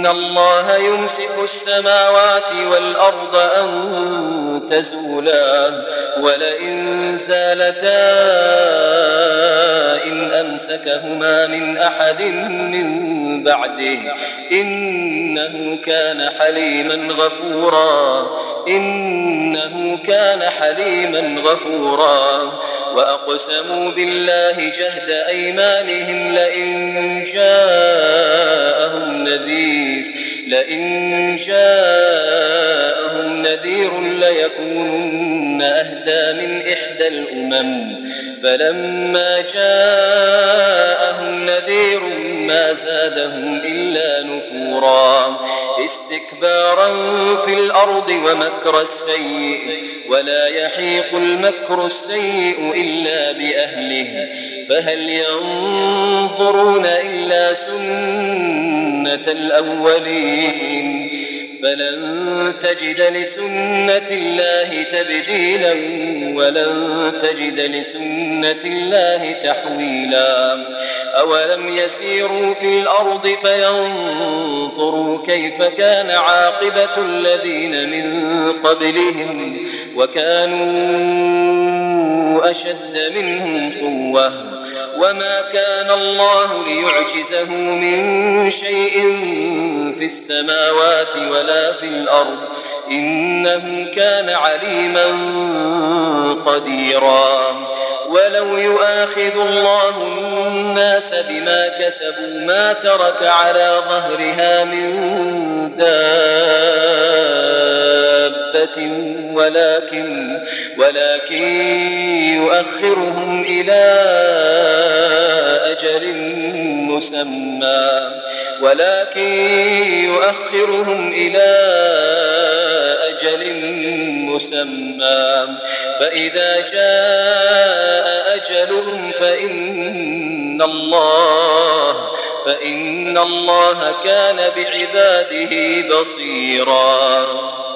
إن الله يمسك السماوات والأرض أن تزولا ولئن زالتا إن أمسكهما من أحد من بعده إنه كان حليما غفورا وأقسموا بالله جهد أيمانهم لئن جاءهم نذير ليكونن أهدى من إحدى الأمم فلما جاءهم نذير ما زادهم إلا نفورا استكبارا في الأرض ومكر السيء ولا يحيق المكر السيء إلا بأهله فهل ينظرون إلا سنة الأولين فلن تجد لسنة الله تبديلا ولن تجد لسنة الله تحويلا أولم يسيروا في الأرض فينظروا كيف كان عاقبة الذين من قبلهم وكانوا أشد منهم قوة وما كان الله ليعجزه من شيء في السماوات ولا في الأرض إنه كان عليما قديرا ولو يؤاخذ الله الناس بما كسبوا ما ترك على ظهرها من دابة ولكن يؤخرهم إلى أجل مسمى فإذا جاء أجلهم فإن الله كان بعباده بصيرا.